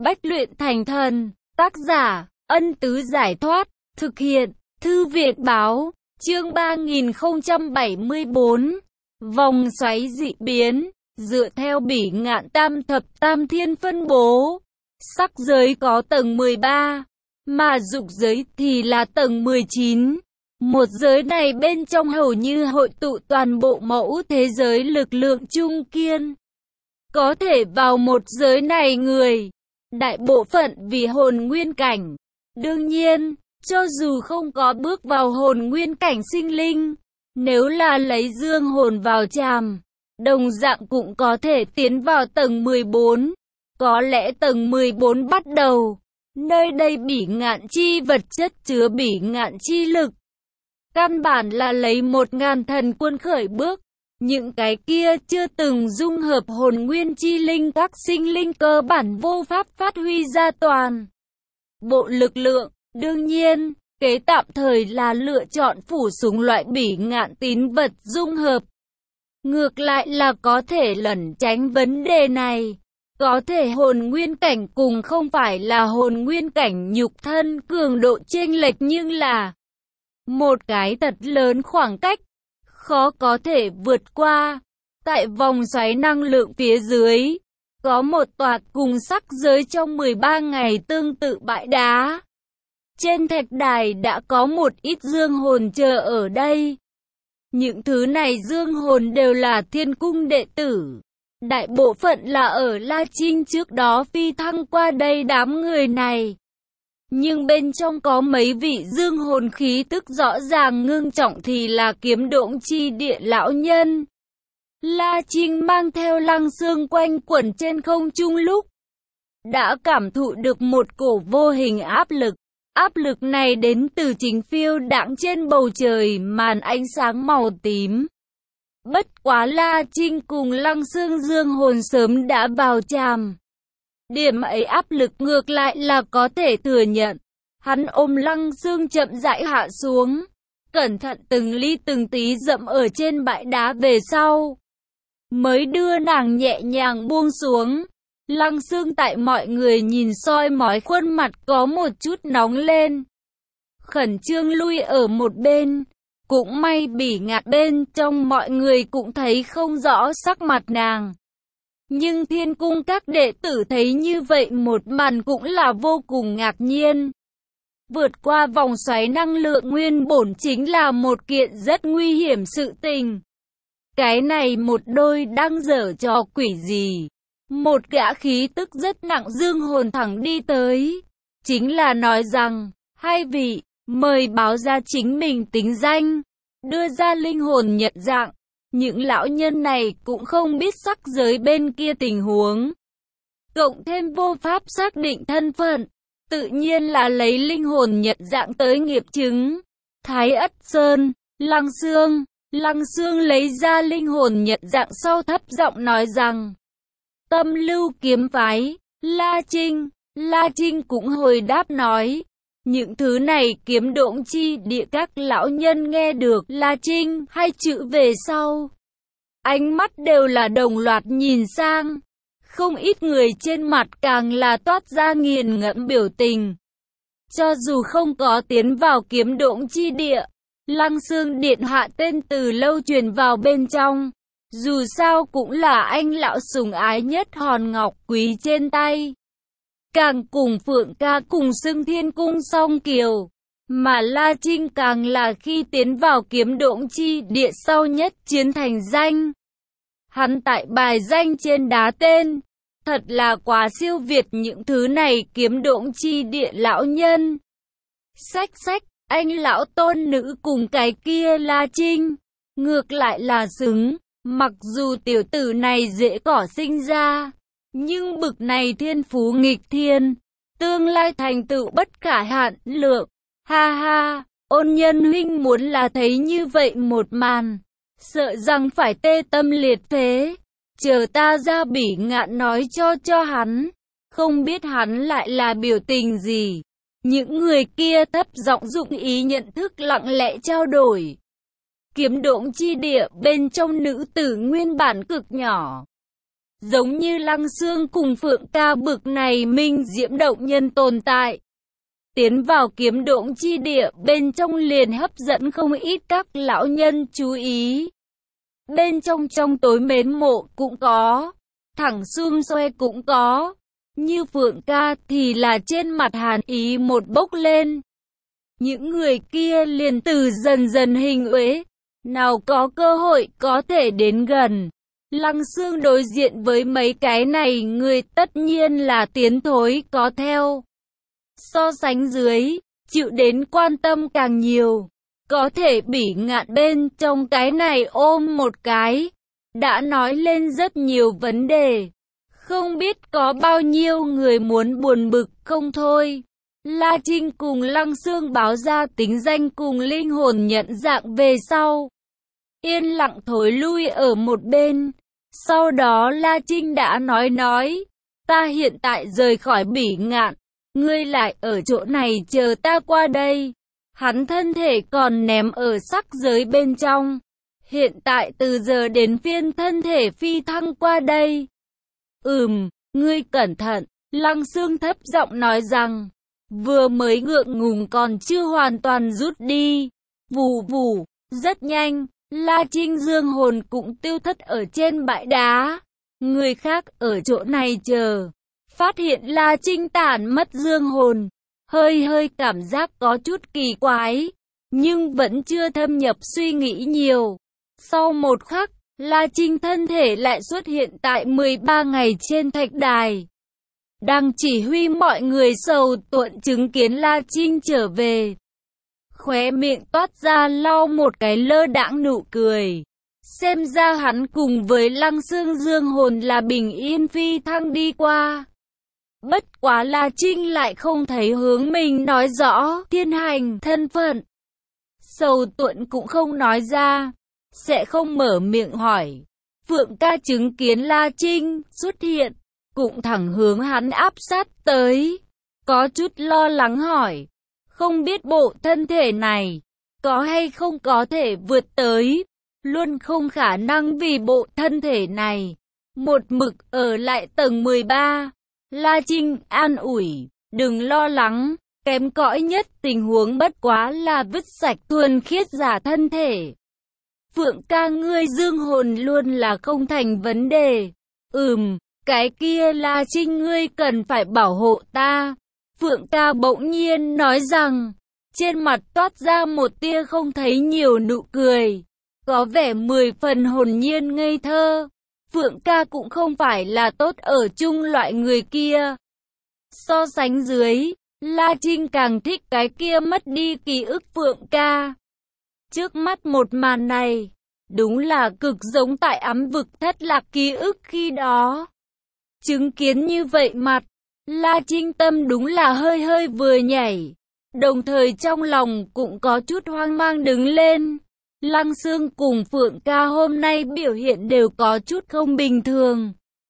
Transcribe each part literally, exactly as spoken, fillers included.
Bách luyện thành thần. Tác giả, Ân Tứ Giải Thoát. Thực hiện, Thư viện Báo. Chương ba nghìn không trăm bảy mươi tư. Vòng xoáy dị biến. Dựa theo bỉ ngạn tam thập tam thiên phân bố, sắc giới có tầng mười ba, mà dục giới thì là tầng mười chín. Một giới này bên trong hầu như hội tụ toàn bộ mẫu thế giới lực lượng trung kiên. Có thể vào một giới này người, đại bộ phận vì hồn nguyên cảnh. Đương nhiên, cho dù không có bước vào hồn nguyên cảnh sinh linh, nếu là lấy dương hồn vào tràm, đồng dạng cũng có thể tiến vào tầng mười bốn. Có lẽ tầng mười bốn bắt đầu, nơi đây bỉ ngạn chi vật chất chứa bỉ ngạn chi lực. Căn bản là lấy một ngàn thần quân khởi bước. Những cái kia chưa từng dung hợp hồn nguyên chi linh, các sinh linh cơ bản vô pháp phát huy ra toàn bộ lực lượng. Đương nhiên, kế tạm thời là lựa chọn phủ súng loại bỉ ngạn tín vật dung hợp. Ngược lại là có thể lẩn tránh vấn đề này. Có thể hồn nguyên cảnh cùng không phải là hồn nguyên cảnh nhục thân cường độ chênh lệch, nhưng là một cái thật lớn khoảng cách, khó có thể vượt qua. Tại vòng xoáy năng lượng phía dưới, có một tòa cùng sắc giới trong mười ba ngày tương tự bãi đá. Trên thạch đài đã có một ít dương hồn chờ ở đây. Những thứ này dương hồn đều là thiên cung đệ tử. Đại bộ phận là ở La Trinh trước đó phi thăng qua đây đám người này. Nhưng bên trong có mấy vị dương hồn khí tức rõ ràng ngưng trọng thì là Kiếm Độn Chi Địa lão nhân. La Trinh mang theo Lăng Xương quanh quẩn trên không trung lúc đã cảm thụ được một cổ vô hình áp lực. Áp lực này đến từ chính phiêu đãng trên bầu trời màn ánh sáng màu tím. Bất quá La Trinh cùng Lăng Xương dương hồn sớm đã vào tràm. Điểm ấy áp lực ngược lại là có thể thừa nhận. Hắn ôm Lăng Xương chậm rãi hạ xuống, cẩn thận từng ly từng tí dậm ở trên bãi đá về sau, mới đưa nàng nhẹ nhàng buông xuống. Lăng Xương tại mọi người nhìn soi mói khuôn mặt có một chút nóng lên, khẩn trương lui ở một bên. Cũng may bỉ ngạn bên trong mọi người cũng thấy không rõ sắc mặt nàng. Nhưng thiên cung các đệ tử thấy như vậy một màn cũng là vô cùng ngạc nhiên. Vượt qua vòng xoáy năng lượng nguyên bổn chính là một kiện rất nguy hiểm sự tình. Cái này một đôi đang giở trò quỷ gì. Một gã khí tức rất nặng dương hồn thẳng đi tới. Chính là nói rằng, hai vị, mời báo ra chính mình tính danh, đưa ra linh hồn nhận dạng. Những lão nhân này cũng không biết sắc giới bên kia tình huống. Cộng thêm vô pháp xác định thân phận, tự nhiên là lấy linh hồn nhận dạng tới nghiệp chứng. Thái Ất Sơn, Lăng Xương, Lăng Xương lấy ra linh hồn nhận dạng sau thấp giọng nói rằng, Tâm Lưu kiếm phái. La Trinh, La Trinh cũng hồi đáp nói, những thứ này Kiếm Độn Chi Địa các lão nhân nghe được La Trinh hai chữ về sau, ánh mắt đều là đồng loạt nhìn sang. Không ít người trên mặt càng là toát ra nghiền ngẫm biểu tình. Cho dù không có tiến vào Kiếm Độn Chi Địa, Lăng Xương điện hạ tên từ lâu truyền vào bên trong. Dù sao cũng là anh lão sủng ái nhất hòn ngọc quý trên tay. Càng cùng Phượng ca cùng xưng thiên cung song kiều. Mà La Trinh càng là khi tiến vào Kiếm Độn Chi Địa sau nhất chiến thành danh. Hắn tại bài danh trên đá tên, thật là quá siêu việt những thứ này Kiếm Độn Chi Địa lão nhân. Xách xách, anh lão tôn nữ cùng cái kia La Trinh, ngược lại là xứng. Mặc dù tiểu tử này dễ cỏ sinh ra, nhưng bực này thiên phú nghịch thiên, tương lai thành tựu bất khả hạn lượng. Ha ha, Ôn Nhân huynh muốn là thấy như vậy một màn, sợ rằng phải tê tâm liệt phế. Chờ ta ra bỉ ngạn nói cho cho hắn, không biết hắn lại là biểu tình gì. Những người kia thấp giọng dụng ý nhận thức lặng lẽ trao đổi. Kiếm Độn Chi Địa bên trong nữ tử nguyên bản cực nhỏ, giống như Lăng Xương cùng Phượng Ca bực này minh diễm động nhân tồn tại. Tiến vào kiếm độn chi địa, bên trong liền hấp dẫn không ít các lão nhân chú ý. Bên trong trong tối mến mộ cũng có, thẳng xung xoe cũng có. Như Phượng Ca thì là trên mặt hàn ý một bốc lên. Những người kia liền từ dần dần hình uế, nào có cơ hội có thể đến gần. Lăng Xương đối diện với mấy cái này người tất nhiên là tiến thối có theo. So sánh dưới, chịu đến quan tâm càng nhiều. Có thể Bỉ Ngạn bên trong cái này ôm một cái, đã nói lên rất nhiều vấn đề. Không biết có bao nhiêu người muốn buồn bực không thôi. La Trinh cùng Lăng Xương báo ra tính danh cùng linh hồn nhận dạng về sau. Yên lặng thối lui ở một bên. Sau đó La Trinh đã nói nói, ta hiện tại rời khỏi Bỉ Ngạn, ngươi lại ở chỗ này chờ ta qua đây. Hắn thân thể còn ném ở sắc giới bên trong. Hiện tại từ giờ đến phiên thân thể phi thăng qua đây. Ừm, ngươi cẩn thận, Lăng Xương thấp giọng nói rằng, vừa mới ngượng ngùng còn chưa hoàn toàn rút đi. Vù vù, rất nhanh, La Trinh dương hồn cũng tiêu thất ở trên bãi đá. Người khác ở chỗ này chờ, phát hiện La Trinh tản mất dương hồn, hơi hơi cảm giác có chút kỳ quái, nhưng vẫn chưa thâm nhập suy nghĩ nhiều. Sau một khắc, La Trinh thân thể lại xuất hiện tại mười ba ngày trên thạch đài. Đang chỉ huy mọi người sầu tuộn chứng kiến La Trinh trở về. Khóe miệng toát ra lau một cái lơ đãng nụ cười. Xem ra hắn cùng với Lăng Xương dương hồn là bình yên phi thăng đi qua. Bất quá La Trinh lại không thấy hướng mình nói rõ thiên hành thân phận. Sầu tuộn cũng không nói ra, sẽ không mở miệng hỏi. Phượng Ca chứng kiến La Trinh xuất hiện, cũng thẳng hướng hắn áp sát tới. Có chút lo lắng hỏi, không biết bộ thân thể này, có hay không có thể vượt tới. Luôn không khả năng vì bộ thân thể này, một mực ở lại tầng mười ba. La Trinh an ủi, đừng lo lắng, kém cỏi nhất tình huống bất quá là vứt sạch thuần khiết giả thân thể. Phượng Ca ngươi dương hồn luôn là không thành vấn đề. Ừm, cái kia La Trinh ngươi cần phải bảo hộ ta. Phượng Ca bỗng nhiên nói rằng, trên mặt toát ra một tia không thấy nhiều nụ cười, có vẻ mười phần hồn nhiên ngây thơ. Phượng Ca cũng không phải là tốt ở chung loại người kia. So sánh dưới, La Trinh càng thích cái kia mất đi ký ức Phượng Ca. Trước mắt một màn này, đúng là cực giống tại ám vực thất lạc ký ức khi đó. Chứng kiến như vậy mặt, La Trinh tâm đúng là hơi hơi vừa nhảy, đồng thời trong lòng cũng có chút hoang mang đứng lên. Lăng Xương cùng Phượng Ca hôm nay biểu hiện đều có chút không bình thường.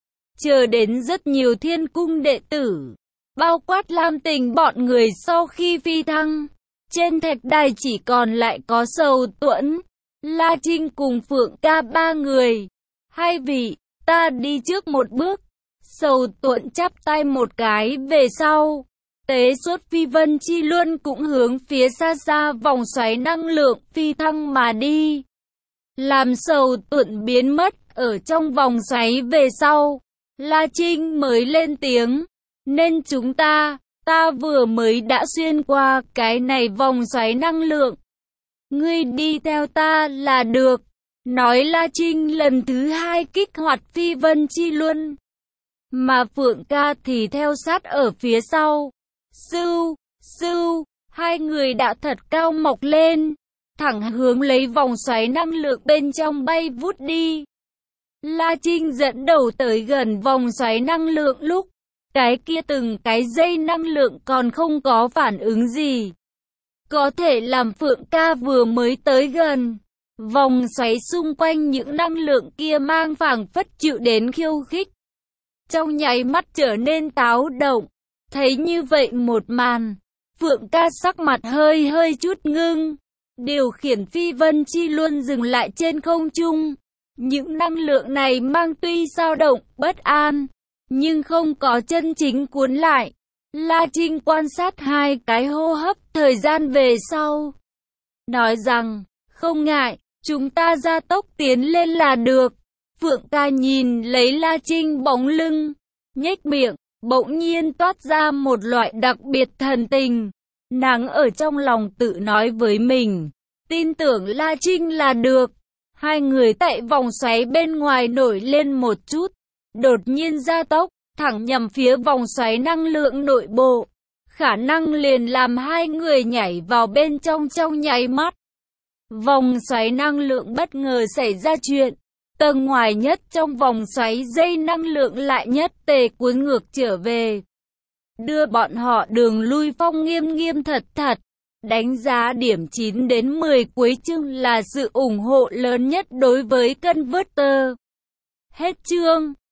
Chờ đến rất nhiều thiên cung đệ tử, bao quát Lam Tình bọn người sau khi phi thăng. Trên thạch đài chỉ còn lại có Sầu Tuẫn, La Trinh cùng Phượng Ca ba người. Hai vị, ta đi trước một bước. Sầu Tuẫn chắp tay một cái về sau. Tế xuất phi vân chi luân cũng hướng phía xa xa vòng xoáy năng lượng phi thăng mà đi. Làm Sầu Tuẫn biến mất ở trong vòng xoáy về sau, La Trinh mới lên tiếng. Nên chúng ta, ta vừa mới đã xuyên qua cái này vòng xoáy năng lượng. Ngươi đi theo ta là được. Nói La Trinh lần thứ hai kích hoạt phi vân chi luân. Mà Phượng Ca thì theo sát ở phía sau. Sưu, sưu, hai người đã thật cao mọc lên, thẳng hướng lấy vòng xoáy năng lượng bên trong bay vút đi. La Trinh dẫn đầu tới gần vòng xoáy năng lượng lúc, cái kia từng cái dây năng lượng còn không có phản ứng gì. Có thể làm Phượng Ca vừa mới tới gần, vòng xoáy xung quanh những năng lượng kia mang phảng phất chịu đến khiêu khích. Trong nháy mắt trở nên táo động. Thấy như vậy một màn, Phượng Ca sắc mặt hơi hơi chút ngưng, điều khiển phi vân chi luân dừng lại trên không trung, Những năng lượng này mang tuy dao động, bất an, nhưng không có chân chính cuốn lại. La Trinh quan sát hai cái hô hấp thời gian về sau. Nói rằng, không ngại, chúng ta gia tốc tiến lên là được. Phượng ca nhìn lấy La Trinh bóng lưng, nhếch miệng, bỗng nhiên toát ra một loại đặc biệt thần tình. Nàng ở trong lòng tự nói với mình, tin tưởng La Trinh là được. Hai người tại vòng xoáy bên ngoài nổi lên một chút, đột nhiên gia tốc, thẳng nhằm phía vòng xoáy năng lượng nội bộ. Khả năng liền làm hai người nhảy vào bên trong trong nháy mắt. Vòng xoáy năng lượng bất ngờ xảy ra chuyện. Tầng ngoài nhất trong vòng xoáy dây năng lượng lại nhất tề cuốn ngược trở về. Đưa bọn họ đường lui phong nghiêm nghiêm thật thật. Đánh giá điểm chín đến mười cuối chương là sự ủng hộ lớn nhất đối với Converter. Hết chương.